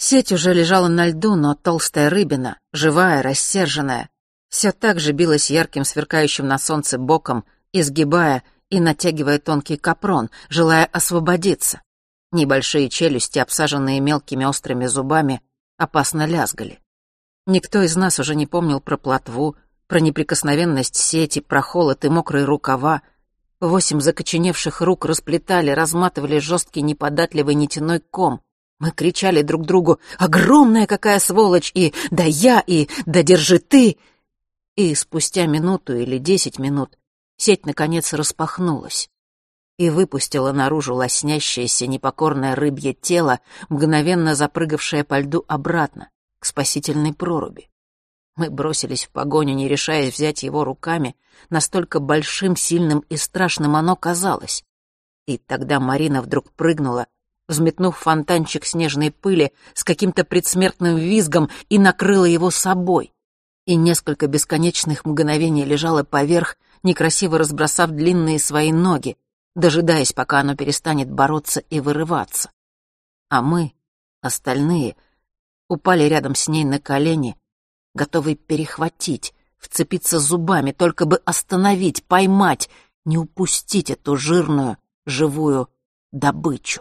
Сеть уже лежала на льду, но толстая рыбина, живая, рассерженная, все так же билась ярким, сверкающим на солнце боком, изгибая и натягивая тонкий капрон, желая освободиться. Небольшие челюсти, обсаженные мелкими острыми зубами, опасно лязгали. Никто из нас уже не помнил про плотву, про неприкосновенность сети, про холод и мокрые рукава. 8 закоченевших рук расплетали, разматывали жесткий неподатливый нитяной ком. Мы кричали друг другу: «Огромная какая сволочь!» и «Да я!» и «Да держи ты!» И спустя минуту или 10 минут сеть наконец распахнулась и выпустила наружу лоснящееся непокорное рыбье тело, мгновенно запрыгавшее по льду обратно, к спасительной проруби. Мы бросились в погоню, не решаясь взять его руками, настолько большим, сильным и страшным оно казалось. И тогда Марина вдруг прыгнула, взметнув фонтанчик снежной пыли с каким-то предсмертным визгом, и накрыла его собой. И несколько бесконечных мгновений лежала поверх, некрасиво разбросав длинные свои ноги, дожидаясь, пока оно перестанет бороться и вырываться. А мы, остальные, упали рядом с ней на колени, готовые перехватить, вцепиться зубами, только бы остановить, поймать, не упустить эту жирную, живую добычу.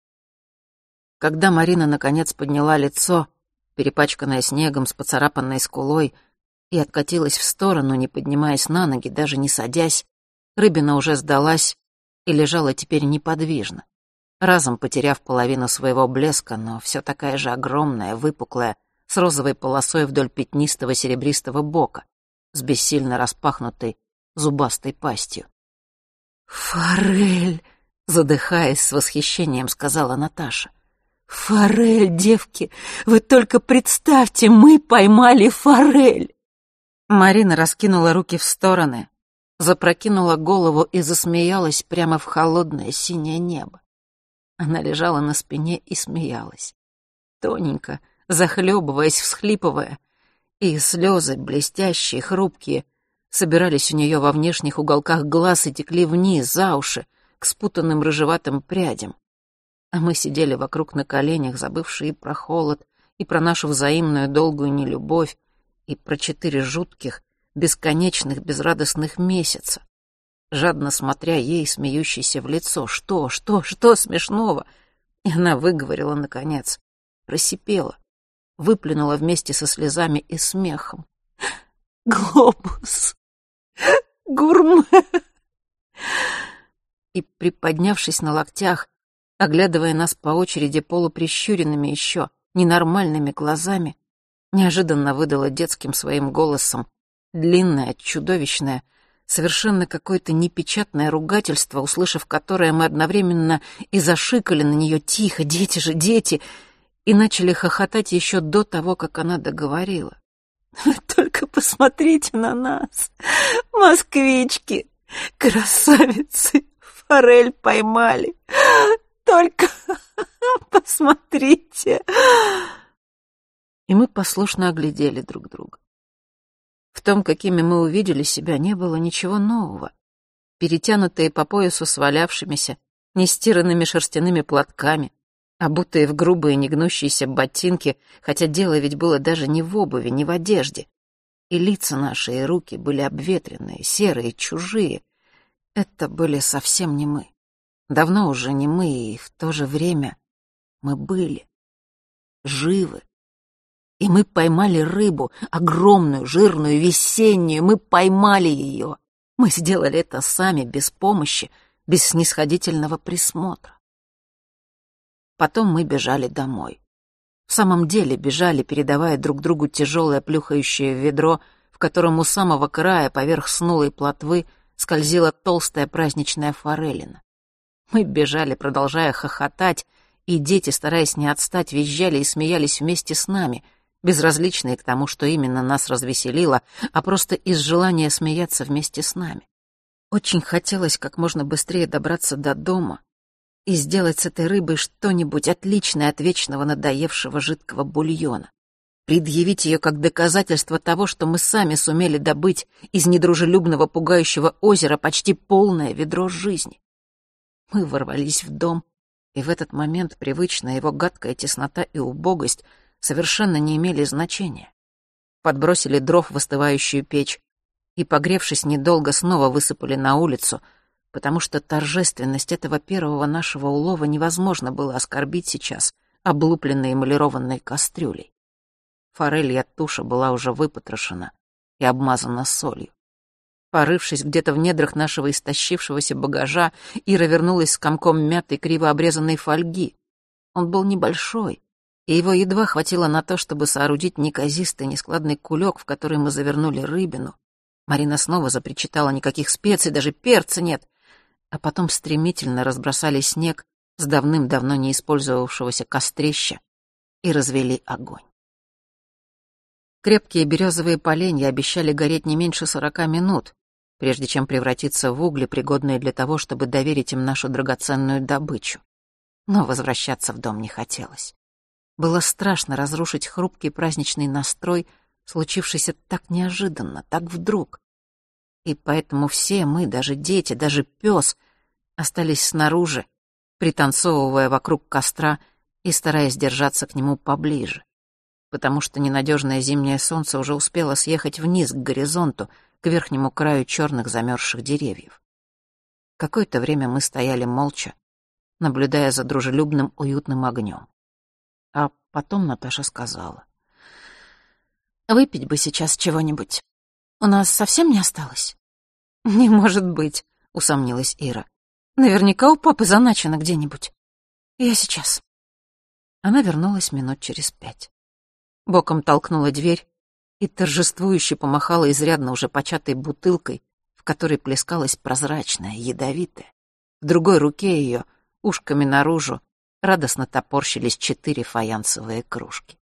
Когда Марина наконец подняла лицо, перепачканное снегом, с поцарапанной скулой, и откатилась в сторону, не поднимаясь на ноги, даже не садясь, рыбина уже сдалась и лежала теперь неподвижно, разом потеряв половину своего блеска, но все такая же огромная, выпуклая, с розовой полосой вдоль пятнистого серебристого бока, с бессильно распахнутой зубастой пастью. «Форель!» — задыхаясь с восхищением, сказала Наташа. «Форель, девки! Вы только представьте, мы поймали форель!» Марина раскинула руки в стороны, запрокинула голову и засмеялась прямо в холодное синее небо. Она лежала на спине и смеялась. Тоненько, захлебываясь, всхлипывая, и слезы, блестящие, хрупкие, собирались у нее во внешних уголках глаз и текли вниз, за уши, к спутанным рыжеватым прядям. А мы сидели вокруг на коленях, забывшие и про холод, и про нашу взаимную долгую нелюбовь, и про 4 жутких, бесконечных, безрадостных месяца, жадно смотря ей, смеющейся в лицо. Что смешного? И она выговорила, наконец, просипела, выплюнула вместе со слезами и смехом: «Глобус! Гурме!» И, приподнявшись на локтях, оглядывая нас по очереди полуприщуренными еще, ненормальными глазами, неожиданно выдала детским своим голосом длинное, чудовищное, совершенно какое-то непечатное ругательство, услышав которое, мы одновременно и зашикали на нее тихо: «Дети же, дети!» и начали хохотать еще до того, как она договорила. «Вы только посмотрите на нас, москвички, красавицы, форель поймали, только посмотрите!» И мы послушно оглядели друг друга. В том, какими мы увидели себя, не было ничего нового. Перетянутые по поясу свалявшимися, нестиранными шерстяными платками, обутые в грубые негнущиеся ботинки, хотя дело ведь было даже не в обуви, не в одежде. И лица наши, и руки были обветренные, серые, чужие. Это были совсем не мы. Давно уже не мы, и в то же время мы были живы. И мы поймали рыбу, огромную, жирную, весеннюю, мы поймали ее. Мы сделали это сами, без помощи, без снисходительного присмотра. Потом мы бежали домой. В самом деле бежали, передавая друг другу тяжелое плюхающее ведро, в котором у самого края, поверх снулой плотвы, скользила толстая праздничная форелина. Мы бежали, продолжая хохотать, и дети, стараясь не отстать, визжали и смеялись вместе с нами, безразличные к тому, что именно нас развеселило, а просто из желания смеяться вместе с нами. Очень хотелось как можно быстрее добраться до дома и сделать с этой рыбой что-нибудь отличное от вечного надоевшего жидкого бульона. Предъявить ее как доказательство того, что мы сами сумели добыть из недружелюбного пугающего озера почти полное ведро жизни. Мы ворвались в дом, И в этот момент привычная его гадкая теснота и убогость совершенно не имели значения. Подбросили дров в остывающую печь и, погревшись недолго, снова высыпали на улицу, потому что торжественность этого первого нашего улова невозможно было оскорбить сейчас облупленной эмалированной кастрюлей. Форелья туша была уже выпотрошена и обмазана солью. Порывшись где-то в недрах нашего истощившегося багажа, Ира вернулась с комком мятой криво обрезанной фольги. Он был небольшой, и его едва хватило на то, чтобы соорудить неказистый нескладный кулек, в который мы завернули рыбину. Марина снова запричитала: никаких специй, даже перца нет. А потом стремительно разбросали снег с давным-давно не использовавшегося кострища и развели огонь. Крепкие березовые поленья обещали гореть не меньше 40 минут, прежде чем превратиться в угли, пригодные для того, чтобы доверить им нашу драгоценную добычу. Но возвращаться в дом не хотелось. Было страшно разрушить хрупкий праздничный настрой, случившийся так неожиданно, так вдруг. И поэтому все мы, даже дети, даже пес, остались снаружи, пританцовывая вокруг костра и стараясь держаться к нему поближе, потому что ненадежное зимнее солнце уже успело съехать вниз к горизонту, к верхнему краю черных замерзших деревьев. Какое-то время мы стояли молча, наблюдая за дружелюбным уютным огнем. А потом Наташа сказала: «Выпить бы сейчас чего-нибудь. У нас совсем не осталось?» «Не может быть», — усомнилась Ира. «Наверняка у папы заначено где-нибудь. Я сейчас». Она вернулась минут через 5. Боком толкнула дверь и торжествующе помахала изрядно уже початой бутылкой, в которой плескалась прозрачная, ядовитая. В другой руке ее, ушками наружу, радостно топорщились 4 фаянсовые кружки.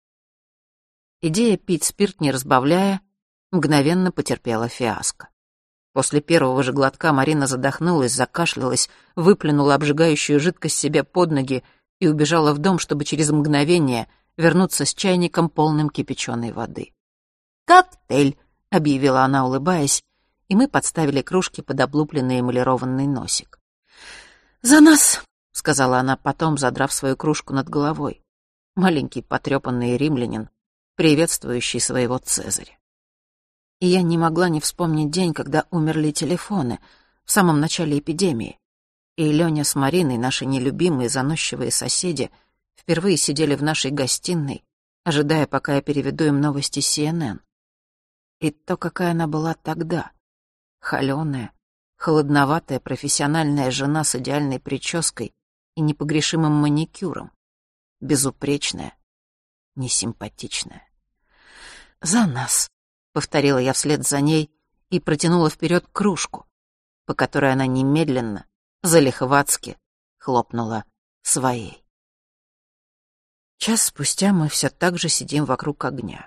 Идея пить спирт, не разбавляя, мгновенно потерпела фиаско. После первого же глотка Марина задохнулась, закашлялась, выплюнула обжигающую жидкость себе под ноги и убежала в дом, чтобы через мгновение вернуться с чайником, полным кипяченой воды. «Коктейль», — объявила она, улыбаясь, и мы подставили кружки под облупленный эмалированный носик. «За нас», — сказала она потом, задрав свою кружку над головой. Маленький потрепанный римлянин, приветствующий своего Цезаря. И я не могла не вспомнить день, когда умерли телефоны, в самом начале эпидемии. И Лёня с Мариной, наши нелюбимые заносчивые соседи, впервые сидели в нашей гостиной, ожидая, пока я переведу им новости CNN. И то, какая она была тогда. Холёная, холодноватая профессиональная жена с идеальной прической и непогрешимым маникюром. Безупречная, несимпатичная. «За нас», — повторила я вслед за ней и протянула вперед кружку, по которой она немедленно, залихватски хлопнула своей. Час спустя мы все так же сидим вокруг огня.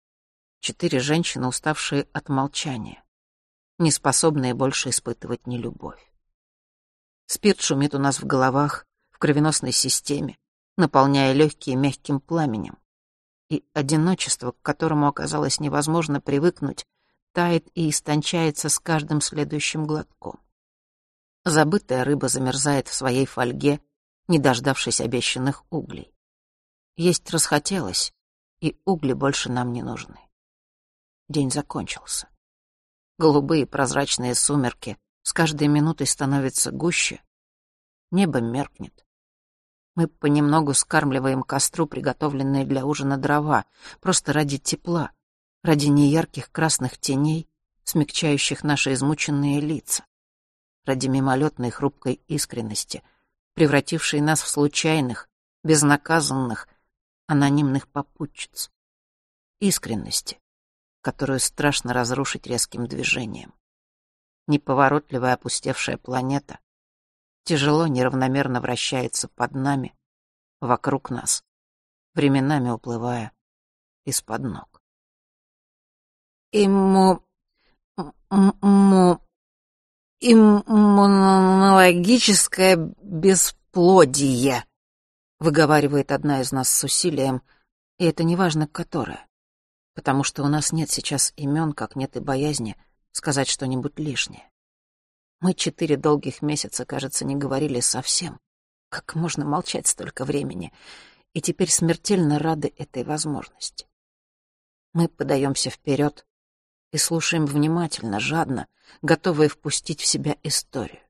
4 женщины, уставшие от молчания, не способные больше испытывать нелюбовь. Спирт шумит у нас в головах, в кровеносной системе, наполняя легкие мягким пламенем. И одиночество, к которому оказалось невозможно привыкнуть, тает и истончается с каждым следующим глотком. Забытая рыба замерзает в своей фольге, не дождавшись обещанных углей. Есть расхотелось, и угли больше нам не нужны. День закончился. Голубые прозрачные сумерки с каждой минутой становятся гуще. Небо меркнет. Мы понемногу скармливаем костру приготовленные для ужина дрова, просто ради тепла, ради неярких красных теней, смягчающих наши измученные лица, ради мимолетной хрупкой искренности, превратившей нас в случайных, безнаказанных, анонимных попутчиц. Искренности, которую страшно разрушить резким движением. Неповоротливая опустевшая планета тяжело, неравномерно вращается под нами, вокруг нас, временами уплывая из-под ног. Иммунологическое бесплодие, выговаривает одна из нас с усилием, и это неважно которое, потому что у нас нет сейчас имен, как нет и боязни сказать что-нибудь лишнее. Мы 4 долгих месяца, кажется, не говорили совсем. Как можно молчать столько времени? И теперь смертельно рады этой возможности. Мы подаемся вперед и слушаем внимательно, жадно, готовые впустить в себя историю.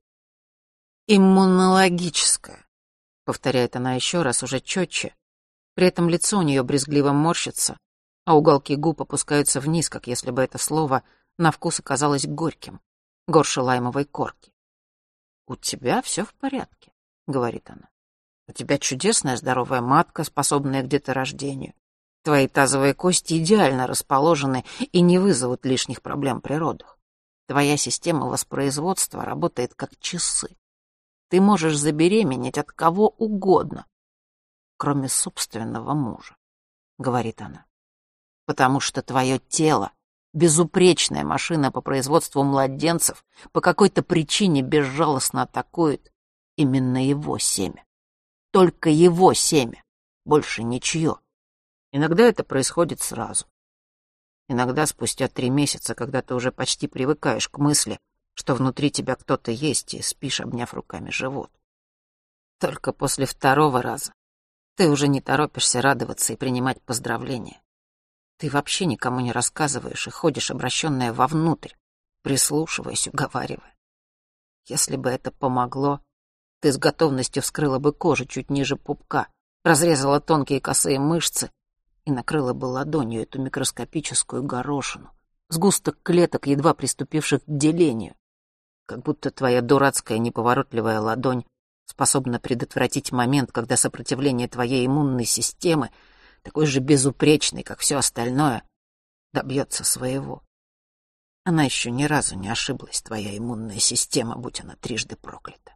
«Иммунологическая», — повторяет она еще раз, уже четче. При этом лицо у нее брезгливо морщится, а уголки губ опускаются вниз, как если бы это слово на вкус оказалось горьким, горше лаймовой корки. «У тебя все в порядке», — говорит она. «У тебя чудесная здоровая матка, способная к деторождению. Твои тазовые кости идеально расположены и не вызовут лишних проблем при родах. Твоя система воспроизводства работает как часы. Ты можешь забеременеть от кого угодно, кроме собственного мужа», — говорит она. «Потому что твое тело, безупречная машина по производству младенцев, по какой-то причине безжалостно атакует именно его семя. Только его семя, больше ничье. Иногда это происходит сразу. Иногда спустя 3 месяца, когда ты уже почти привыкаешь к мысли, что внутри тебя кто-то есть, и спишь, обняв руками живот. Только после 2-го раза ты уже не торопишься радоваться и принимать поздравления. Ты вообще никому не рассказываешь и ходишь, обращенная вовнутрь, прислушиваясь, уговаривая. Если бы это помогло, ты с готовностью вскрыла бы кожу чуть ниже пупка, разрезала тонкие косые мышцы и накрыла бы ладонью эту микроскопическую горошину, сгусток клеток, едва приступивших к делению, как будто твоя дурацкая неповоротливая ладонь способна предотвратить момент, когда сопротивление твоей иммунной системы, такой же безупречной, как все остальное, добьется своего. Она еще ни разу не ошиблась, твоя иммунная система, будь она трижды проклята.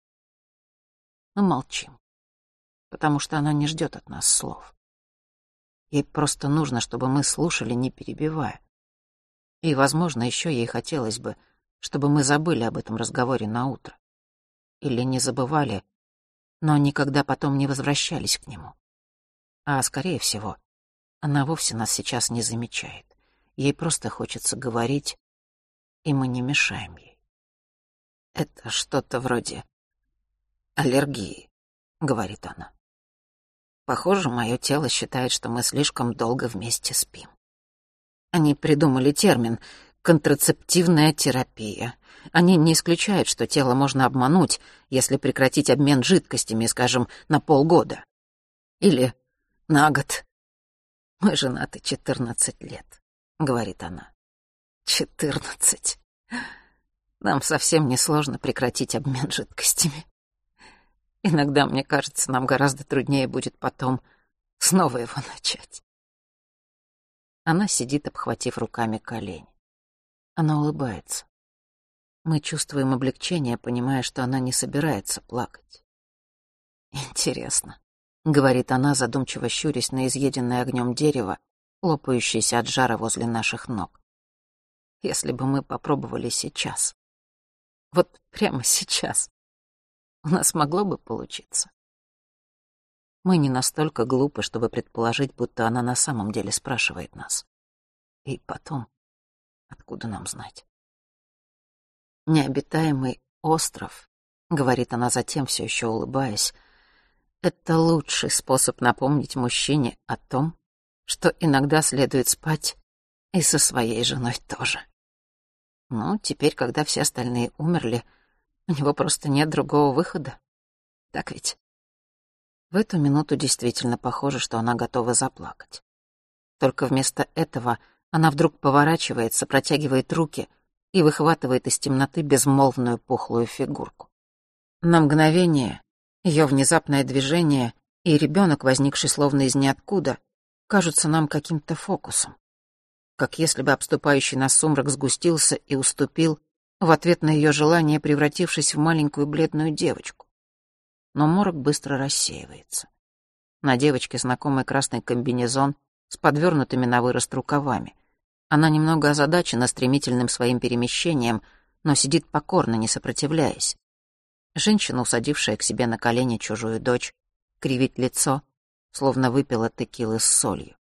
Мы молчим, потому что она не ждет от нас слов. Ей просто нужно, чтобы мы слушали, не перебивая. И, возможно, еще ей хотелось бы, чтобы мы забыли об этом разговоре на утро. Или не забывали, но никогда потом не возвращались к нему. А, скорее всего, она вовсе нас сейчас не замечает. Ей просто хочется говорить, и мы не мешаем ей. «Это что-то вроде аллергии», — говорит она. «Похоже, мое тело считает, что мы слишком долго вместе спим. Они придумали термин «контрацептивная терапия». Они не исключают, что тело можно обмануть, если прекратить обмен жидкостями, скажем, на полгода. Или на год. Мы женаты 14 лет, говорит она. 14. Нам совсем не сложно прекратить обмен жидкостями. Иногда, мне кажется, нам гораздо труднее будет потом снова его начать. Она сидит, обхватив руками колени. Она улыбается. Мы чувствуем облегчение, понимая, что она не собирается плакать. «Интересно», — говорит она, задумчиво щурясь на изъеденное огнем дерево, лопающееся от жара возле наших ног. «Если бы мы попробовали сейчас, вот прямо сейчас, у нас могло бы получиться». Мы не настолько глупы, чтобы предположить, будто она на самом деле спрашивает нас. И потом, откуда нам знать? «Необитаемый остров», — говорит она затем, все еще улыбаясь, — «это лучший способ напомнить мужчине о том, что иногда следует спать и со своей женой тоже. Ну, теперь, когда все остальные умерли, у него просто нет другого выхода. Так ведь?» В эту минуту действительно похоже, что она готова заплакать. Только вместо этого она вдруг поворачивается, протягивает руки и выхватывает из темноты безмолвную пухлую фигурку. На мгновение ее внезапное движение и ребенок, возникший словно из ниоткуда, кажутся нам каким-то фокусом. Как если бы обступающий нас сумрак сгустился и уступил в ответ на ее желание, превратившись в маленькую бледную девочку. Но морок быстро рассеивается. На девочке знакомый красный комбинезон с подвернутыми на вырост рукавами. Она немного озадачена стремительным своим перемещением, но сидит покорно, не сопротивляясь. Женщина, усадившая к себе на колени чужую дочь, кривит лицо, словно выпила текилы с солью.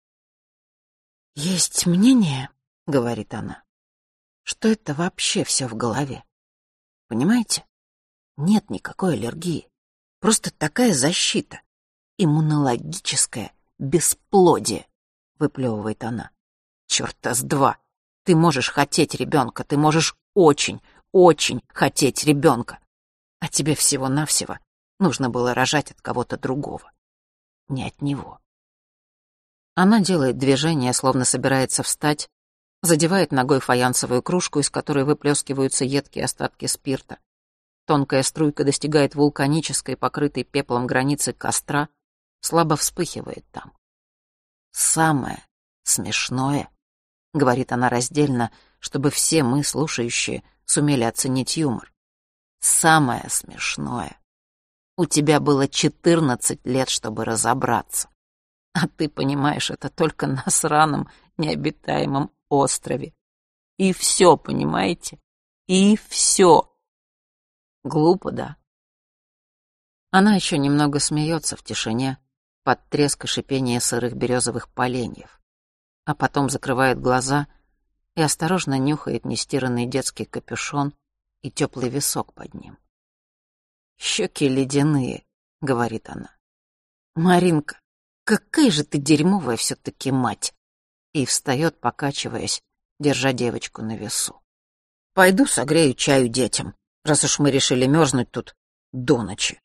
«Есть мнение, — говорит она, — что это вообще все в голове. Понимаете? Нет никакой аллергии. Просто такая защита. Иммунологическое бесплодие, выплевывает она. Чёрта с два. Ты можешь хотеть ребенка, ты можешь очень, очень хотеть ребенка. А тебе всего-навсего нужно было рожать от кого-то другого. Не от него. Она делает движение, словно собирается встать, задевает ногой фаянсовую кружку, из которой выплескиваются едкие остатки спирта. Тонкая струйка достигает вулканической, покрытой пеплом границы костра, слабо вспыхивает там. «Самое смешное», — говорит она раздельно, чтобы все мы, слушающие, сумели оценить юмор. «Самое смешное. У тебя было 14 лет, чтобы разобраться. А ты понимаешь это только на сраном, необитаемом острове. И все, понимаете? И все. Глупо, да?» Она еще немного смеется в тишине, под треск и шипение сырых березовых поленьев, а потом закрывает глаза и осторожно нюхает нестиранный детский капюшон и теплый висок под ним. «Щеки ледяные», — говорит она. «Маринка, какая же ты дерьмовая все-таки мать!» И встает, покачиваясь, держа девочку на весу. «Пойду согрею чаю детям, раз уж мы решили мерзнуть тут до ночи».